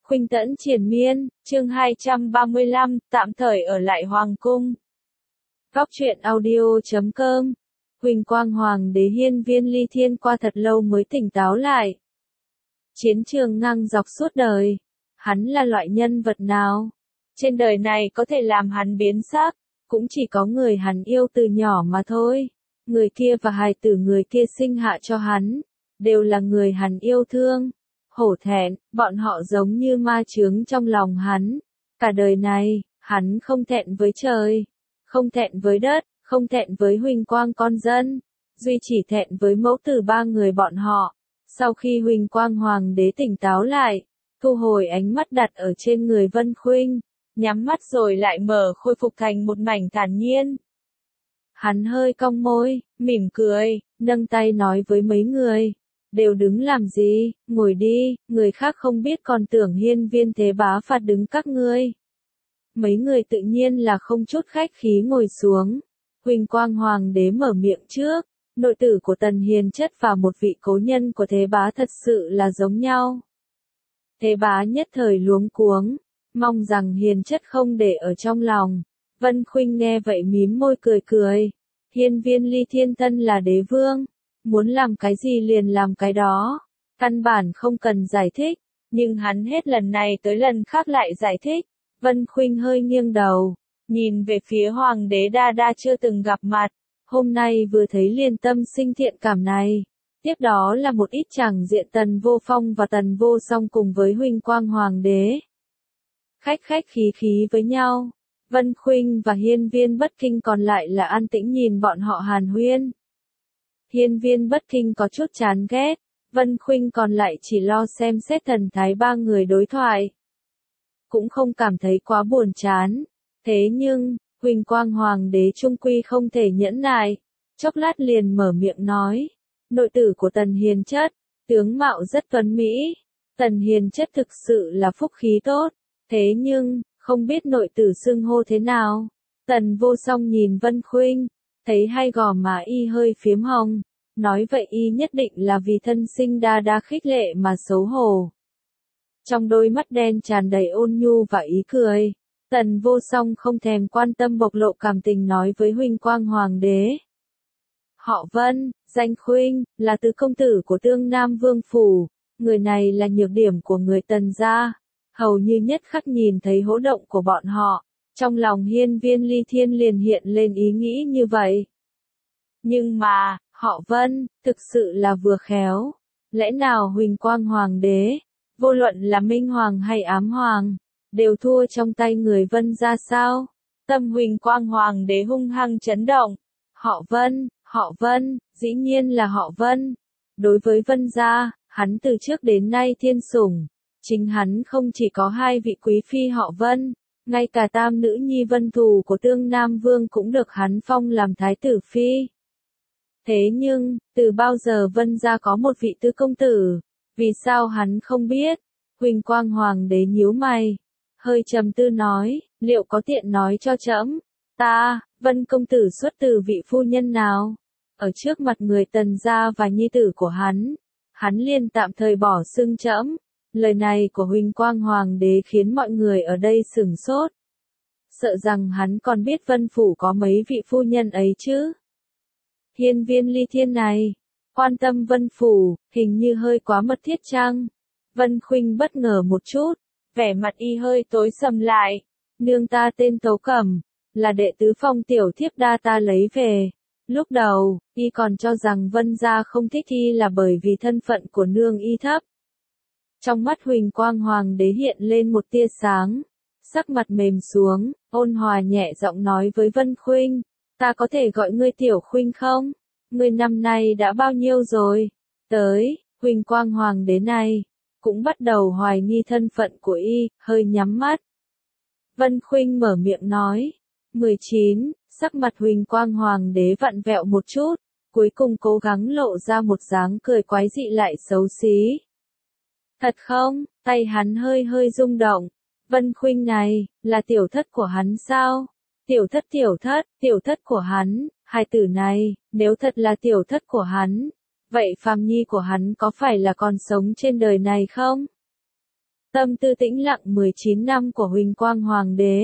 Khuynh Tẫn triền miên, chương 235, tạm thời ở lại Hoàng cung. Góc truyện audio.com. Huỳnh Quang Hoàng đế hiên viên ly thiên qua thật lâu mới tỉnh táo lại. Chiến trường ngang dọc suốt đời. Hắn là loại nhân vật nào? Trên đời này có thể làm hắn biến sắc, cũng chỉ có người hắn yêu từ nhỏ mà thôi. Người kia và hài tử người kia sinh hạ cho hắn, đều là người hắn yêu thương. Hổ thẹn, bọn họ giống như ma chướng trong lòng hắn. Cả đời này, hắn không thẹn với trời, không thẹn với đất, không thẹn với Huỳnh Quang con dân, duy chỉ thẹn với mẫu tử ba người bọn họ. Sau khi Huỳnh Quang Hoàng đế tỉnh táo lại, thu hồi ánh mắt đặt ở trên người Vân Khuynh, nhắm mắt rồi lại mở khôi phục thành một mảnh thản nhiên. Hắn hơi cong môi, mỉm cười, nâng tay nói với mấy người. Đều đứng làm gì, ngồi đi, người khác không biết còn tưởng hiên viên thế bá phạt đứng các ngươi. Mấy người tự nhiên là không chút khách khí ngồi xuống. Huỳnh Quang Hoàng đế mở miệng trước, nội tử của Tần Hiền Chất và một vị cố nhân của thế bá thật sự là giống nhau. Thế bá nhất thời luống cuống, mong rằng Hiền Chất không để ở trong lòng. Vân Khuynh nghe vậy mím môi cười cười. Hiên viên ly thiên tân là đế vương. Muốn làm cái gì liền làm cái đó, căn bản không cần giải thích, nhưng hắn hết lần này tới lần khác lại giải thích. Vân Khuynh hơi nghiêng đầu, nhìn về phía Hoàng đế đa đa chưa từng gặp mặt, hôm nay vừa thấy liền tâm sinh thiện cảm này. Tiếp đó là một ít chàng diện Tần Vô Phong và Tần Vô Song cùng với Huỳnh Quang Hoàng đế. Khách khí với nhau, Vân Khuynh và hiên viên bất kinh còn lại là an tĩnh nhìn bọn họ hàn huyên. Hiên viên bất kinh có chút chán ghét, Vân Khuynh còn lại chỉ lo xem xét thần thái ba người đối thoại. Cũng không cảm thấy quá buồn chán. Thế nhưng, Huỳnh Quang Hoàng đế trung quy không thể nhẫn nại, chốc lát liền mở miệng nói. Nội tử của Tần Hiền Chất, tướng mạo rất tuấn mỹ. Tần Hiền Chất thực sự là phúc khí tốt. Thế nhưng, không biết nội tử xưng hô thế nào. Tần Vô Song nhìn Vân Khuynh, thấy hai gò má y hơi phiếm hồng, nói vậy y nhất định là vì thân sinh đa đa khích lệ mà xấu hổ. Trong đôi mắt đen tràn đầy ôn nhu và ý cười, Tần Vô Song không thèm quan tâm bộc lộ cảm tình nói với Huỳnh Quang Hoàng đế. Họ Vân, danh Khuynh, là tứ công tử của Tương Nam Vương Phủ, người này là nhược điểm của người Tần gia, hầu như nhất khắc nhìn thấy hỗ động của bọn họ. Trong lòng hiên viên ly thiên liền hiện lên ý nghĩ như vậy. Nhưng mà, họ Vân, thực sự là vừa khéo. Lẽ nào Huỳnh Quang Hoàng đế, vô luận là Minh Hoàng hay Ám Hoàng, đều thua trong tay người Vân ra sao? Tâm Huỳnh Quang Hoàng đế hung hăng chấn động. Họ Vân, dĩ nhiên là họ Vân. Đối với Vân gia, hắn từ trước đến nay thiên sủng. Chính hắn không chỉ có hai vị quý phi họ Vân. Ngay cả tam nữ nhi Vân Thù của Tương Nam Vương cũng được hắn phong làm thái tử phi. Thế nhưng, từ bao giờ Vân gia có một vị tứ công tử? Vì sao hắn không biết? Huỳnh Quang Hoàng đế nhíu mày, hơi trầm tư nói, liệu có tiện nói cho trẫm, ta, Vân công tử xuất từ vị phu nhân nào? Ở trước mặt người Tần gia và nhi tử của hắn liền tạm thời bỏ xưng trẫm. Lời này của Huỳnh Quang Hoàng đế khiến mọi người ở đây sửng sốt. Sợ rằng hắn còn biết Vân Phủ có mấy vị phu nhân ấy chứ. Hiên viên ly thiên này, quan tâm Vân Phủ, hình như hơi quá mật thiết chăng? Vân Khuynh bất ngờ một chút, vẻ mặt y hơi tối sầm lại. Nương ta tên Tấu Cẩm, là đệ tứ phong tiểu thiếp đa ta lấy về. Lúc đầu, y còn cho rằng Vân gia không thích y là bởi vì thân phận của nương y thấp. Trong mắt Huỳnh Quang Hoàng đế hiện lên một tia sáng, sắc mặt mềm xuống, ôn hòa nhẹ giọng nói với Vân Khuynh, ta có thể gọi ngươi Tiểu Khuynh không? Ngươi năm nay đã bao nhiêu rồi? Tới, Huỳnh Quang Hoàng đế này, cũng bắt đầu hoài nghi thân phận của y, hơi nhắm mắt. Vân Khuynh mở miệng nói, 19, sắc mặt Huỳnh Quang Hoàng đế vặn vẹo một chút, cuối cùng cố gắng lộ ra một dáng cười quái dị lại xấu xí. Thật không? Tay hắn hơi rung động. Vân Khuynh này, là tiểu thất của hắn sao? Tiểu thất của hắn, hài tử này, nếu thật là tiểu thất của hắn, vậy phàm nhi của hắn có phải là còn sống trên đời này không? Tâm tư tĩnh lặng 19 năm của Huỳnh Quang Hoàng đế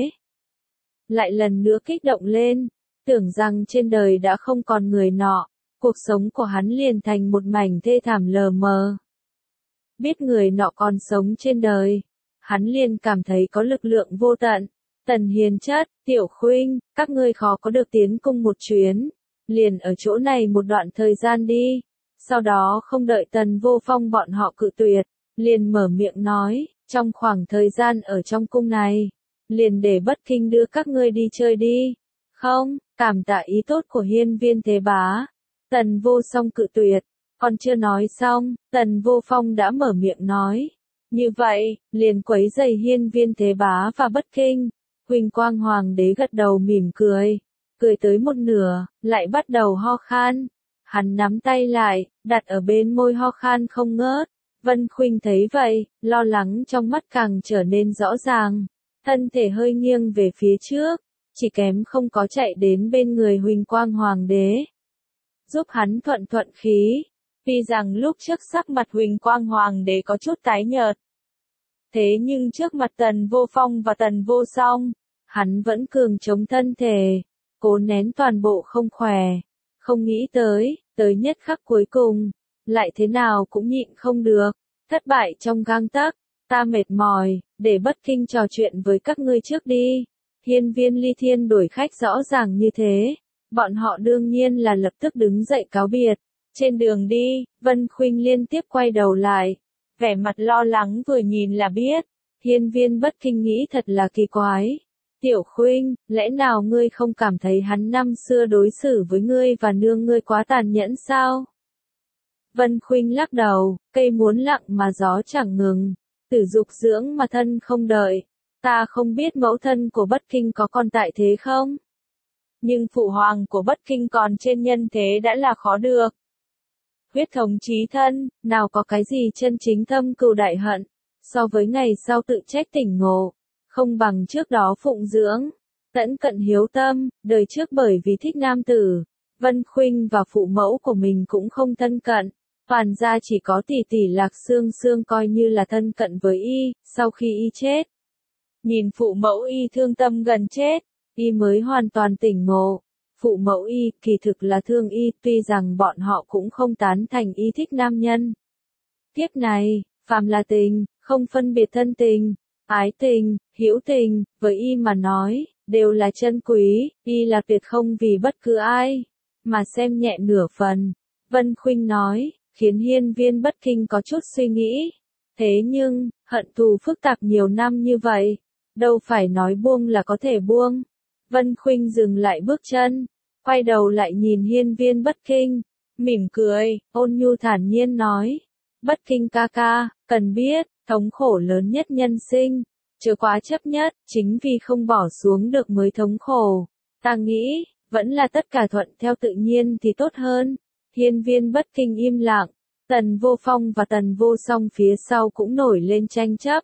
lại lần nữa kích động lên, tưởng rằng trên đời đã không còn người nọ, cuộc sống của hắn liền thành một mảnh thê thảm lờ mờ. Biết người nọ còn sống trên đời, hắn liền cảm thấy có lực lượng vô tận. Tần Hiền Chất, Tiểu Khuynh, các ngươi khó có được tiến cung một chuyến, liền ở chỗ này một đoạn thời gian đi. Sau đó không đợi Tần Vô Phong bọn họ cự tuyệt, liền mở miệng nói, trong khoảng thời gian ở trong cung này, liền để Bất Kinh đưa các ngươi đi chơi đi. Không, cảm tạ ý tốt của hiên viên thế bá. Tần Vô Song cự tuyệt, còn chưa nói xong, Tần Vô Phong đã mở miệng nói. Như vậy, liền quấy rầy hiên viên thế bá và Bất Kinh. Huỳnh Quang Hoàng đế gật đầu mỉm cười, cười tới một nửa, lại bắt đầu ho khan. Hắn nắm tay lại, đặt ở bên môi ho khan không ngớt. Vân Khuynh thấy vậy, lo lắng trong mắt càng trở nên rõ ràng. Thân thể hơi nghiêng về phía trước, chỉ kém không có chạy đến bên người Huỳnh Quang Hoàng đế. Giúp hắn thuận thuận khí. Tuy rằng lúc trước sắc mặt Huỳnh Quang Hoàng đế có chút tái nhợt. Thế nhưng trước mặt Tần Vô Phong và Tần Vô Song, hắn vẫn cường chống thân thể, cố nén toàn bộ không khỏe. Không nghĩ tới nhất khắc cuối cùng, lại thế nào cũng nhịn không được, thất bại trong gang tấc. Ta mệt mỏi, để Bất Kinh trò chuyện với các ngươi trước đi. Hiên viên Ly Thiên đổi khách rõ ràng như thế, bọn họ đương nhiên là lập tức đứng dậy cáo biệt. Trên đường đi, Vân Khuynh liên tiếp quay đầu lại, vẻ mặt lo lắng vừa nhìn là biết. Hiên viên Bất Kinh nghĩ thật là kỳ quái. Tiểu Khuynh, lẽ nào ngươi không cảm thấy hắn năm xưa đối xử với ngươi và nương ngươi quá tàn nhẫn sao? Vân Khuynh lắc đầu, cây muốn lặng mà gió chẳng ngừng, tử dục dưỡng mà thân không đợi. Ta không biết mẫu thân của Bất Kinh có còn tại thế không? Nhưng phụ hoàng của Bất Kinh còn trên nhân thế đã là khó được. Huyết thống chí thân, nào có cái gì chân chính thâm cừu đại hận, so với ngày sau tự trách tỉnh ngộ, không bằng trước đó phụng dưỡng, tẫn cận hiếu tâm, đời trước bởi vì thích nam tử, Vân Khuynh và phụ mẫu của mình cũng không thân cận, toàn ra chỉ có tỷ tỷ Lạc Sương Sương coi như là thân cận với y, sau khi y chết. Nhìn phụ mẫu y thương tâm gần chết, y mới hoàn toàn tỉnh ngộ. Phụ mẫu y kỳ thực là thương y, tuy rằng bọn họ cũng không tán thành y thích nam nhân. Kiếp này, phàm là tình, không phân biệt thân tình, ái tình, hữu tình, với y mà nói, đều là chân quý, y là tuyệt không vì bất cứ ai, mà xem nhẹ nửa phần. Vân Khuynh nói, khiến hiên viên Bất Kinh có chút suy nghĩ. Thế nhưng, hận thù phức tạp nhiều năm như vậy, đâu phải nói buông là có thể buông. Vân Khuynh dừng lại bước chân, quay đầu lại nhìn hiên viên Bất Kinh, mỉm cười, ôn nhu thản nhiên nói. Bất Kinh ca ca, cần biết, thống khổ lớn nhất nhân sinh, chớ quá chấp nhất, chính vì không bỏ xuống được mới thống khổ. Ta nghĩ, vẫn là tất cả thuận theo tự nhiên thì tốt hơn. Hiên viên Bất Kinh im lặng, Tần Vô Phong và Tần Vô Song phía sau cũng nổi lên tranh chấp.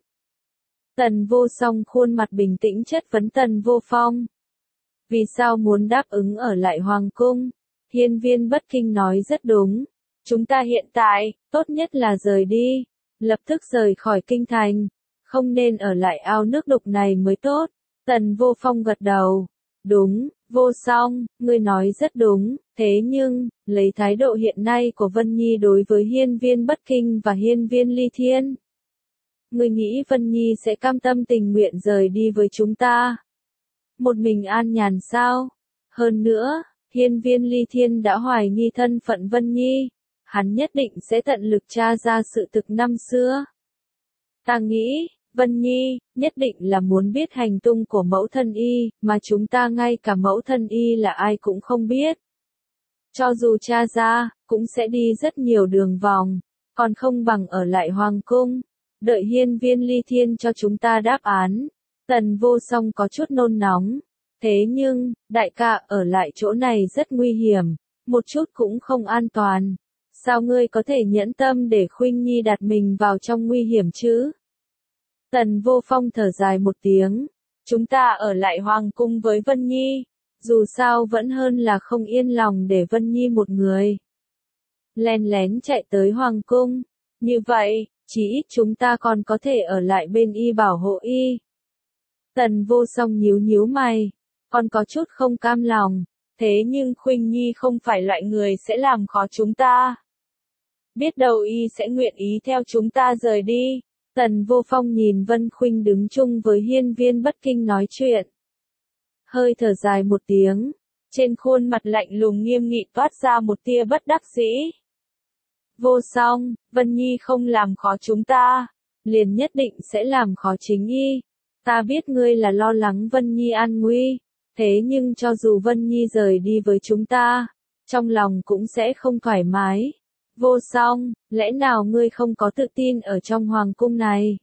Tần Vô Song khuôn mặt bình tĩnh chất vấn Tần Vô Phong. Vì sao muốn đáp ứng ở lại Hoàng Cung? Hiên viên Bất Kinh nói rất đúng. Chúng ta hiện tại, tốt nhất là rời đi. Lập tức rời khỏi kinh thành. Không nên ở lại ao nước đục này mới tốt. Tần Vô Phong gật đầu. Đúng, Vô Song, ngươi nói rất đúng. Thế nhưng, lấy thái độ hiện nay của Vân Nhi đối với hiên viên Bất Kinh và hiên viên Ly Thiên, ngươi nghĩ Vân Nhi sẽ cam tâm tình nguyện rời đi với chúng ta? Một mình an nhàn sao? Hơn nữa, hiên viên Ly Thiên đã hoài nghi thân phận Vân Nhi. Hắn nhất định sẽ tận lực tra ra sự thực năm xưa. Ta nghĩ, Vân Nhi, nhất định là muốn biết hành tung của mẫu thân y, mà chúng ta ngay cả mẫu thân y là ai cũng không biết. Cho dù tra ra, cũng sẽ đi rất nhiều đường vòng, còn không bằng ở lại Hoàng Cung, đợi hiên viên Ly Thiên cho chúng ta đáp án. Tần Vô Song có chút nôn nóng. Thế nhưng, đại ca ở lại chỗ này rất nguy hiểm, một chút cũng không an toàn. Sao ngươi có thể nhẫn tâm để Khuynh Nhi đặt mình vào trong nguy hiểm chứ? Tần Vô Phong thở dài một tiếng. Chúng ta ở lại Hoàng Cung với Vân Nhi. Dù sao vẫn hơn là không yên lòng để Vân Nhi một người len lén chạy tới Hoàng Cung. Như vậy, Chí ít chúng ta còn có thể ở lại bên y bảo hộ y. Tần Vô Song nhíu nhíu mày, còn có chút không cam lòng, thế nhưng Khuynh Nhi không phải loại người sẽ làm khó chúng ta. Biết đâu y sẽ nguyện ý theo chúng ta rời đi. Tần Vô Phong nhìn Vân Khuynh đứng chung với Hiên Viên Bất Kinh nói chuyện. Hơi thở dài một tiếng, trên khuôn mặt lạnh lùng nghiêm nghị toát ra một tia bất đắc dĩ. Vô Song, Vân Nhi không làm khó chúng ta, liền nhất định sẽ làm khó chính y. Ta biết ngươi là lo lắng Vân Nhi an nguy, thế nhưng cho dù Vân Nhi rời đi với chúng ta, trong lòng cũng sẽ không thoải mái. Vô Song, lẽ nào ngươi không có tự tin ở trong hoàng cung này?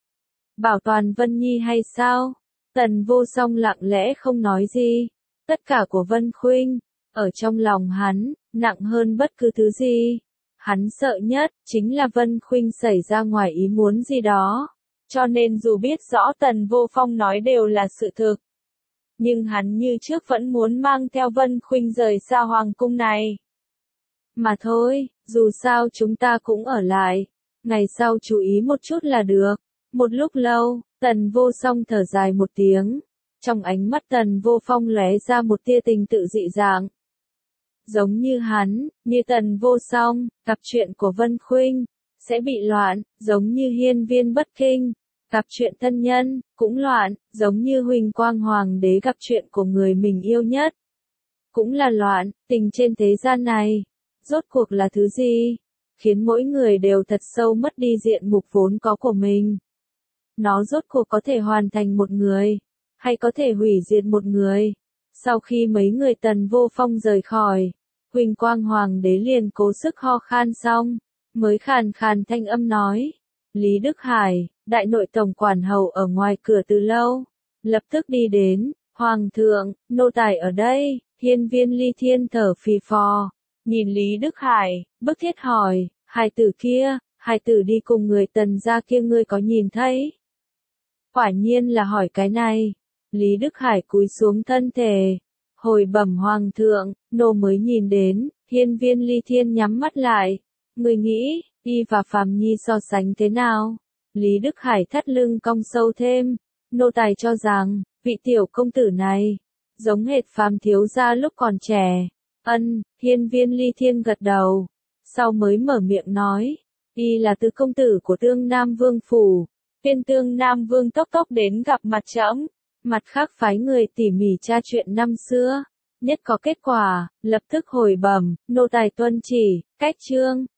Bảo toàn Vân Nhi hay sao? Tần Vô Song lặng lẽ không nói gì. Tất cả của Vân Khuynh, ở trong lòng hắn, nặng hơn bất cứ thứ gì. Hắn sợ nhất, chính là Vân Khuynh xảy ra ngoài ý muốn gì đó. Cho nên dù biết rõ Tần Vô Phong nói đều là sự thực, nhưng hắn như trước vẫn muốn mang theo Vân Khuynh rời xa hoàng cung này. Mà thôi, dù sao chúng ta cũng ở lại, ngày sau chú ý một chút là được. Một lúc lâu, Tần Vô Song thở dài một tiếng, trong ánh mắt Tần Vô Phong lóe ra một tia tình tự dị dạng. Giống như hắn, như Tần Vô Song, gặp chuyện của Vân Khuynh sẽ bị loạn, giống như Hiên Viên Bất Kinh gặp chuyện thân nhân cũng loạn, giống như Huỳnh Quang Hoàng đế gặp chuyện của người mình yêu nhất cũng là loạn. Tình trên thế gian này rốt cuộc là thứ gì, khiến mỗi người đều thật sâu mất đi diện mục vốn có của mình? Nó rốt cuộc có thể hoàn thành một người, hay có thể hủy diệt một người? Sau khi mấy người Tần Vô Phong rời khỏi, Huỳnh Quang Hoàng đế liền cố sức ho khan xong, mới khàn khàn thanh âm nói. Lý Đức Hải, đại nội tổng quản hầu ở ngoài cửa từ lâu, lập tức đi đến. Hoàng thượng, nô tài ở đây. Hiên Viên Ly Thiên thở phì phò, nhìn Lý Đức Hải, bức thiết hỏi, hài tử kia, hài tử đi cùng người Tần gia kia ngươi có nhìn thấy? Quả nhiên là hỏi cái này. Lý Đức Hải cúi xuống thân thể, hồi bẩm hoàng thượng, nô mới nhìn đến. Hiên Viên Ly Thiên nhắm mắt lại, người nghĩ, y và Phàm Nhi so sánh thế nào? Lý Đức Hải thắt lưng cong sâu thêm, nô tài cho rằng, vị tiểu công tử này giống hệt Phàm thiếu gia lúc còn trẻ. Hiên Viên Ly Thiên gật đầu, sau mới mở miệng nói, y là tứ công tử của Tương Nam Vương phủ. Viên Tương Nam Vương tốc tốc đến gặp mặt trẫm, mặt khác phái người tỉ mỉ tra chuyện năm xưa, nhất có kết quả, lập tức hồi bẩm, nô tài tuân chỉ. Cách chương